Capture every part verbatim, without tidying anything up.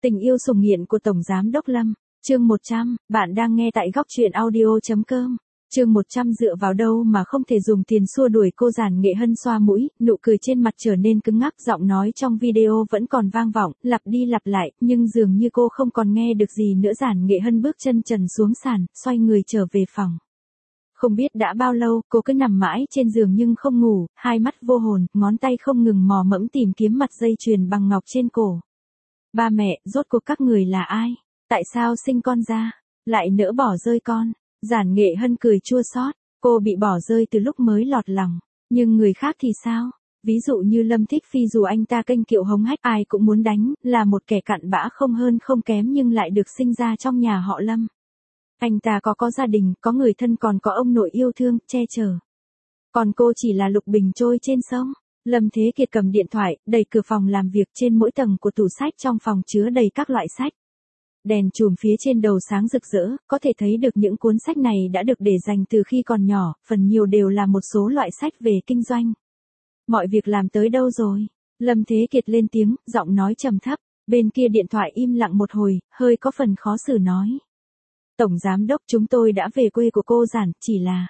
Tình yêu sủng nghiện của Tổng Giám Đốc Lâm, chương một trăm, bạn đang nghe tại góc truyện audio.com. Chương một trăm dựa vào đâu mà không thể dùng tiền xua đuổi cô Giản Nghệ Hân xoa mũi, nụ cười trên mặt trở nên cứng ngắc, giọng nói trong video vẫn còn vang vọng, lặp đi lặp lại, nhưng dường như cô không còn nghe được gì nữa. Giản Nghệ Hân bước chân trần xuống sàn, xoay người trở về phòng. Không biết đã bao lâu, cô cứ nằm mãi trên giường nhưng không ngủ, hai mắt vô hồn, ngón tay không ngừng mò mẫm tìm kiếm mặt dây chuyền bằng ngọc trên cổ. Ba mẹ, rốt cuộc các người là ai? Tại sao sinh con ra, lại nỡ bỏ rơi con? Giản Nghệ Hân cười chua xót, cô bị bỏ rơi từ lúc mới lọt lòng, nhưng người khác thì sao? Ví dụ như Lâm Thích Phi, dù anh ta kênh kiệu hống hách ai cũng muốn đánh, là một kẻ cặn bã không hơn không kém nhưng lại được sinh ra trong nhà họ Lâm. Anh ta có có gia đình, có người thân, còn có ông nội yêu thương, che chở. Còn cô chỉ là lục bình trôi trên sông. Lâm Thế Kiệt cầm điện thoại, đẩy cửa phòng làm việc. Trên mỗi tầng của tủ sách trong phòng chứa đầy các loại sách. Đèn chùm phía trên đầu sáng rực rỡ, có thể thấy được những cuốn sách này đã được để dành từ khi còn nhỏ, phần nhiều đều là một số loại sách về kinh doanh. Mọi việc làm tới đâu rồi? Lâm Thế Kiệt lên tiếng, giọng nói trầm thấp. Bên kia điện thoại im lặng một hồi, hơi có phần khó xử nói. Tổng Giám Đốc, chúng tôi đã về quê của cô Giản, chỉ là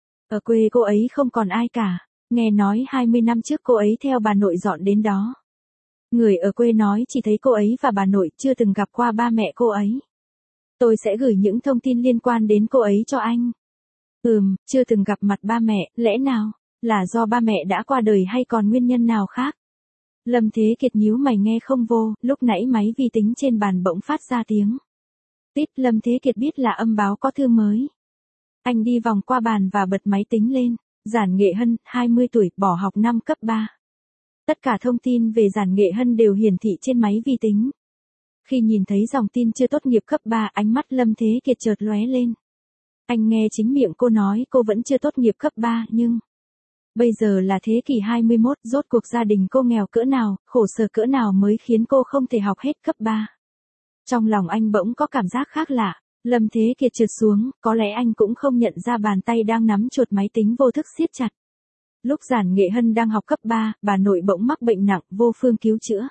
ở quê cô ấy không còn ai cả. Nghe nói hai mươi năm trước cô ấy theo bà nội dọn đến đó. Người ở quê nói chỉ thấy cô ấy và bà nội, chưa từng gặp qua ba mẹ cô ấy. Tôi sẽ gửi những thông tin liên quan đến cô ấy cho anh. Ừm, chưa từng gặp mặt ba mẹ, lẽ nào là do ba mẹ đã qua đời hay còn nguyên nhân nào khác? Lâm Thế Kiệt nhíu mày nghe không vô, lúc nãy máy vi tính trên bàn bỗng phát ra tiếng tít. Lâm Thế Kiệt biết là âm báo có thư mới. Anh đi vòng qua bàn và bật máy tính lên. Giản Nghệ Hân, hai mươi tuổi, bỏ học năm cấp ba. Tất cả thông tin về Giản Nghệ Hân đều hiển thị trên máy vi tính. Khi nhìn thấy dòng tin chưa tốt nghiệp cấp ba, ánh mắt Lâm Thế Kiệt chợt lóe lên. Anh nghe chính miệng cô nói cô vẫn chưa tốt nghiệp cấp ba, nhưng bây giờ là thế kỷ hai mươi mốt, rốt cuộc gia đình cô nghèo cỡ nào, khổ sở cỡ nào mới khiến cô không thể học hết cấp ba. Trong lòng anh bỗng có cảm giác khác lạ. Lâm Thế Kiệt trượt xuống, có lẽ anh cũng không nhận ra bàn tay đang nắm chuột máy tính vô thức siết chặt. Lúc Giản Nghệ Hân đang học cấp ba, bà nội bỗng mắc bệnh nặng, vô phương cứu chữa.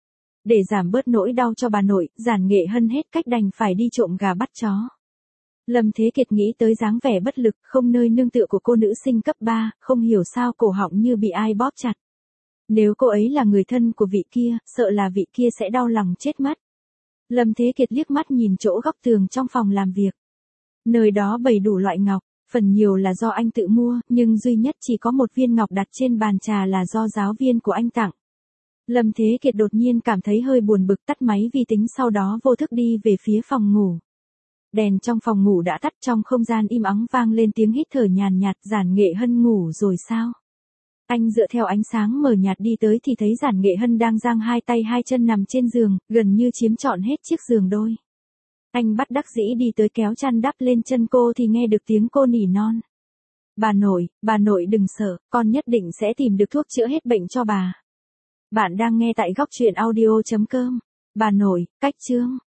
Để giảm bớt nỗi đau cho bà nội, Giản Nghệ Hân hết cách đành phải đi trộm gà bắt chó. Lâm Thế Kiệt nghĩ tới dáng vẻ bất lực, không nơi nương tựa của cô nữ sinh cấp ba, không hiểu sao cổ họng như bị ai bóp chặt. Nếu cô ấy là người thân của vị kia, sợ là vị kia sẽ đau lòng chết mất. Lâm Thế Kiệt liếc mắt nhìn chỗ góc tường trong phòng làm việc. Nơi đó bày đủ loại ngọc, phần nhiều là do anh tự mua, nhưng duy nhất chỉ có một viên ngọc đặt trên bàn trà là do giáo viên của anh tặng. Lâm Thế Kiệt đột nhiên cảm thấy hơi buồn bực, tắt máy vi tính, sau đó vô thức đi về phía phòng ngủ. Đèn trong phòng ngủ đã tắt, trong không gian im ắng vang lên tiếng hít thở nhàn nhạt. Giản Nghệ Hân ngủ rồi sao? Anh dựa theo ánh sáng mờ nhạt đi tới thì thấy Giản Nghệ Hân đang giang hai tay hai chân nằm trên giường, gần như chiếm trọn hết chiếc giường đôi. Anh bắt đắc dĩ đi tới kéo chăn đắp lên chân cô thì nghe được tiếng cô nỉ non. Bà nội, bà nội đừng sợ, con nhất định sẽ tìm được thuốc chữa hết bệnh cho bà. Bạn đang nghe tại góc truyện audio.com. Bà nội, cách chương.